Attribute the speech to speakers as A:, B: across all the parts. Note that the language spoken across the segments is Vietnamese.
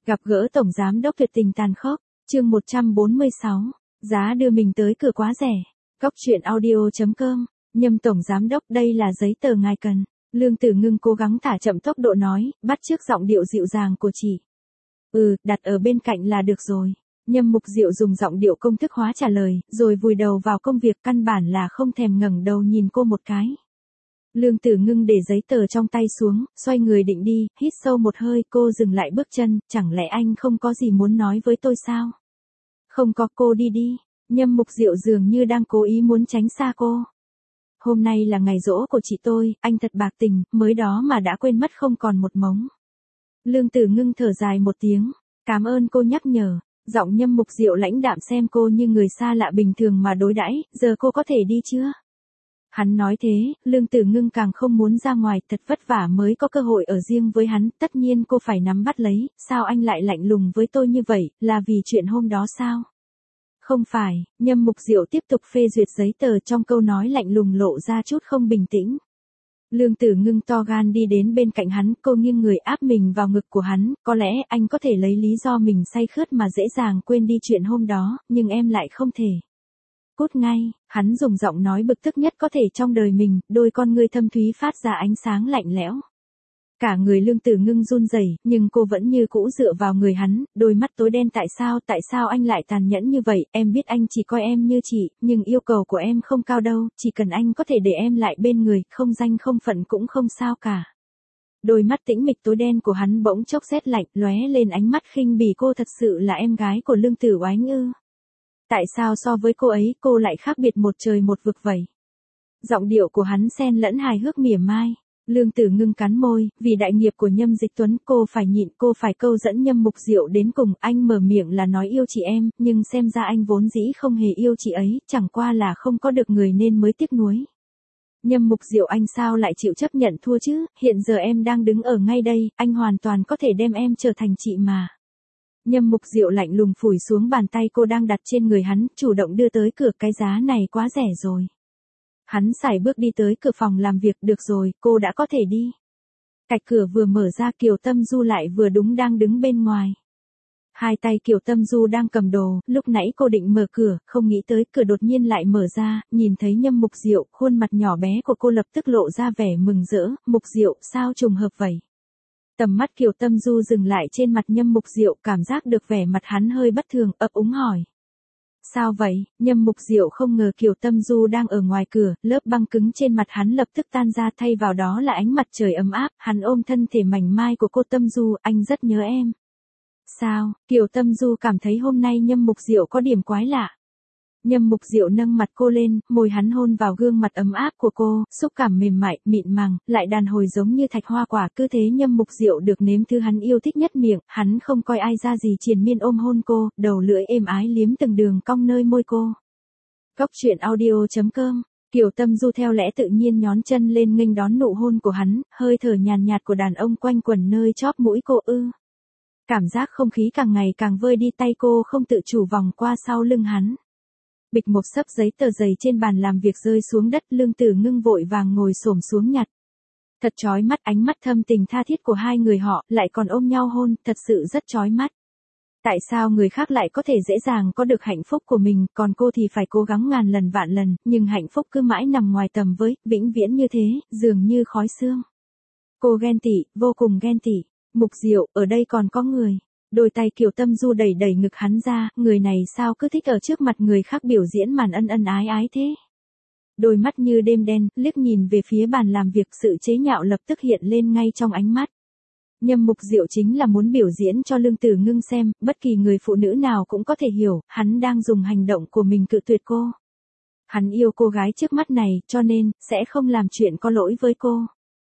A: Gặp gỡ Tổng Giám đốc tuyệt tình tàn khốc, chương 146, giá đưa mình tới cửa quá rẻ. Góc chuyện audio.com, Nhâm Tổng Giám đốc đây là giấy tờ ngài cần. Lương Tử Ngưng cố gắng thả chậm tốc độ nói, bắt chước giọng điệu dịu dàng của chị. Đặt ở bên cạnh là được rồi. Nhâm Mục Diệu dùng giọng điệu công thức hóa trả lời, rồi vùi đầu vào công việc căn bản là không thèm ngẩng đầu nhìn cô một cái. Lương Tử Ngưng để giấy tờ trong tay xuống, xoay người định đi, hít sâu một hơi, cô dừng lại bước chân, chẳng lẽ anh không có gì muốn nói với tôi sao? Không có, cô đi đi. Nhâm Mục Diệu dường như đang cố ý muốn tránh xa cô. Hôm nay là ngày giỗ của chị tôi, anh thật bạc tình, mới đó mà đã quên mất không còn một mống. Lương Tử Ngưng thở dài một tiếng, cảm ơn cô nhắc nhở. Giọng Nhâm Mục Diệu lãnh đạm xem cô như người xa lạ bình thường mà đối đãi, giờ cô có thể đi chưa? Hắn nói thế, Lương Tử Ngưng càng không muốn ra ngoài, thật vất vả mới có cơ hội ở riêng với hắn, tất nhiên cô phải nắm bắt lấy, sao anh lại lạnh lùng với tôi như vậy, là vì chuyện hôm đó sao? Không phải, Nhâm Mục Diệu tiếp tục phê duyệt giấy tờ, trong câu nói lạnh lùng lộ ra chút không bình tĩnh. Lương Tử Ngưng to gan đi đến bên cạnh hắn, cô nghiêng người áp mình vào ngực của hắn, có lẽ anh có thể lấy lý do mình say khướt mà dễ dàng quên đi chuyện hôm đó, nhưng em lại không thể. Cút ngay, hắn dùng giọng nói bực tức nhất có thể trong đời mình, đôi con ngươi thâm thúy phát ra ánh sáng lạnh lẽo. Cả người Lương Tử Ngưng run rẩy, nhưng cô vẫn như cũ dựa vào người hắn, đôi mắt tối đen tại sao anh lại tàn nhẫn như vậy, em biết anh chỉ coi em như chị, nhưng yêu cầu của em không cao đâu, chỉ cần anh có thể để em lại bên người, không danh không phận cũng không sao cả. Đôi mắt tĩnh mịch tối đen của hắn bỗng chốc rét lạnh, lóe lên ánh mắt khinh bỉ, cô thật sự là em gái của Lương Tử Oánh ư? Tại sao so với cô ấy, cô lại khác biệt một trời một vực vậy? Giọng điệu của hắn xen lẫn hài hước mỉa mai. Lương Tử Ngưng cắn môi, vì đại nghiệp của Nhâm Dịch Tuấn, cô phải nhịn, cô phải câu dẫn Nhâm Mục Diệu đến cùng, anh mở miệng là nói yêu chị em, nhưng xem ra anh vốn dĩ không hề yêu chị ấy, chẳng qua là không có được người nên mới tiếc nuối. Nhâm Mục Diệu, anh sao lại chịu chấp nhận thua chứ, hiện giờ em đang đứng ở ngay đây, anh hoàn toàn có thể đem em trở thành chị mà. Nhâm Mục Diệu lạnh lùng phủi xuống bàn tay cô đang đặt trên người hắn, chủ động đưa tới cửa, cái giá này quá rẻ rồi. Hắn sải bước đi tới cửa phòng làm việc, được rồi, cô đã có thể đi. Cạch cửa vừa mở ra, Kiều Tâm Du lại vừa đúng đang đứng bên ngoài. Hai tay Kiều Tâm Du đang cầm đồ, lúc nãy cô định mở cửa, không nghĩ tới cửa đột nhiên lại mở ra, nhìn thấy Nhâm Mục Diệu, khuôn mặt nhỏ bé của cô lập tức lộ ra vẻ mừng rỡ, Mục Diệu, sao trùng hợp vậy? Tầm mắt Kiều Tâm Du dừng lại trên mặt Nhâm Mục Diệu, cảm giác được vẻ mặt hắn hơi bất thường, ấp úng hỏi. Sao vậy? Nhâm Mục Diệu không ngờ Kiều Tâm Du đang ở ngoài cửa, lớp băng cứng trên mặt hắn lập tức tan ra, thay vào đó là ánh mặt trời ấm áp, hắn ôm thân thể mảnh mai của cô. Tâm Du, anh rất nhớ em. Sao? Kiều Tâm Du cảm thấy hôm nay Nhâm Mục Diệu có điểm quái lạ. Nhâm Mục Diệu nâng mặt cô lên, môi hắn hôn vào gương mặt ấm áp của cô, xúc cảm mềm mại, mịn màng, lại đàn hồi giống như thạch hoa quả, cứ thế Nhâm Mục Diệu được nếm thứ hắn yêu thích nhất miệng, hắn không coi ai ra gì, triền miên ôm hôn cô, đầu lưỡi êm ái liếm từng đường cong nơi môi cô. Góc chuyện audio.com, Kiều Tâm Du theo lẽ tự nhiên nhón chân lên nghênh đón nụ hôn của hắn, hơi thở nhàn nhạt của đàn ông quanh quẩn nơi chóp mũi cô Cảm giác không khí càng ngày càng vơi đi, tay cô không tự chủ vòng qua sau lưng hắn. Bịch một xấp giấy tờ dày trên bàn làm việc rơi xuống đất, Lương Tử Ngưng vội vàng ngồi xổm xuống nhặt. Thật chói mắt, ánh mắt thâm tình tha thiết của hai người họ, lại còn ôm nhau hôn, thật sự rất chói mắt. Tại sao người khác lại có thể dễ dàng có được hạnh phúc của mình, còn cô thì phải cố gắng ngàn lần vạn lần, nhưng hạnh phúc cứ mãi nằm ngoài tầm với, vĩnh viễn như thế, dường như khói sương. Cô ghen tị, vô cùng ghen tị. Mục Diệu, ở đây còn có người. Đôi tay Kiều Tâm Du đẩy đẩy ngực hắn ra, người này sao cứ thích ở trước mặt người khác biểu diễn màn ân ân ái ái thế. Đôi mắt như đêm đen, liếc nhìn về phía bàn làm việc, sự chế nhạo lập tức hiện lên ngay trong ánh mắt. Nhâm Mục Diệu chính là muốn biểu diễn cho Lương Tử Ngưng xem, bất kỳ người phụ nữ nào cũng có thể hiểu, hắn đang dùng hành động của mình cự tuyệt cô. Hắn yêu cô gái trước mắt này, cho nên, sẽ không làm chuyện có lỗi với cô.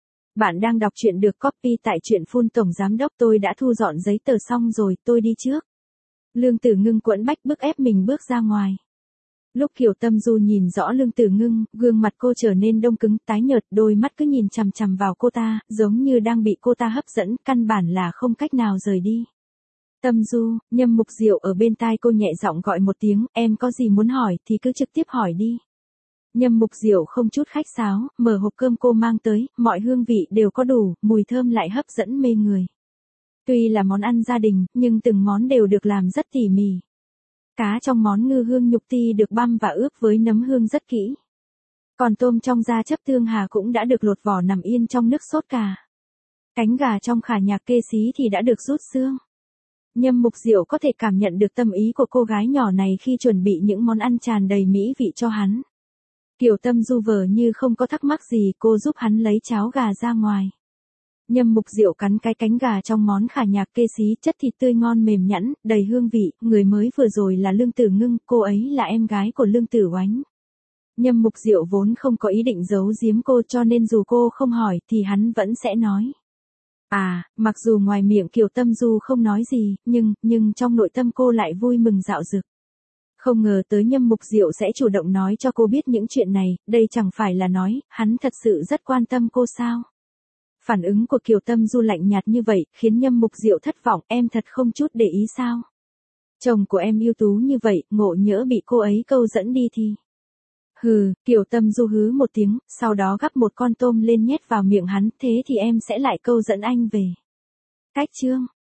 A: Bạn đang đọc truyện được copy tại truyện Full. Tổng Giám đốc, tôi đã thu dọn giấy tờ xong rồi, tôi đi trước. Lương Tử Ngưng quẫn bách bức ép mình bước ra ngoài. Lúc Kiều Tâm Du nhìn rõ Lương Tử Ngưng, gương mặt cô trở nên đông cứng, tái nhợt, đôi mắt cứ nhìn chằm chằm vào cô ta, giống như đang bị cô ta hấp dẫn, căn bản là không cách nào rời đi. Tâm Du, Nhâm Mục Diệu ở bên tai cô nhẹ giọng gọi một tiếng, em có gì muốn hỏi thì cứ trực tiếp hỏi đi. Nhâm Mục Diệu không chút khách sáo, mở hộp cơm cô mang tới, mọi hương vị đều có đủ, mùi thơm lại hấp dẫn mê người. Tuy là món ăn gia đình, nhưng từng món đều được làm rất tỉ mỉ. Cá trong món ngư hương nhục ti được băm và ướp với nấm hương rất kỹ. Còn tôm trong gia chấp tương hà cũng đã được lột vỏ nằm yên trong nước sốt cà. Cánh gà trong khả nhạc kê xí thì đã được rút xương. Nhâm Mục Diệu có thể cảm nhận được tâm ý của cô gái nhỏ này khi chuẩn bị những món ăn tràn đầy mỹ vị cho hắn. Kiều Tâm Du vờ như không có thắc mắc gì, cô giúp hắn lấy cháo gà ra ngoài. Nhâm Mục Diệu cắn cái cánh gà trong món khả nhạc kê xí, chất thịt tươi ngon mềm nhẵn, đầy hương vị, người mới vừa rồi là Lương Tử Ngưng, cô ấy là em gái của Lương Tử Oánh. Nhâm Mục Diệu vốn không có ý định giấu giếm cô, cho nên dù cô không hỏi thì hắn vẫn sẽ nói. Mặc dù ngoài miệng Kiều Tâm Du không nói gì, nhưng trong nội tâm cô lại vui mừng rạo rực. Không ngờ tới Nhâm Mục Diệu sẽ chủ động nói cho cô biết những chuyện này, đây chẳng phải là nói, hắn thật sự rất quan tâm cô sao? Phản ứng của Kiều Tâm Du lạnh nhạt như vậy, khiến Nhâm Mục Diệu thất vọng, em thật không chút để ý sao? Chồng của em ưu tú như vậy, ngộ nhỡ bị cô ấy câu dẫn đi thì... Hừ, Kiều Tâm Du hứ một tiếng, sau đó gắp một con tôm lên nhét vào miệng hắn, thế thì em sẽ lại câu dẫn anh về. Cách chương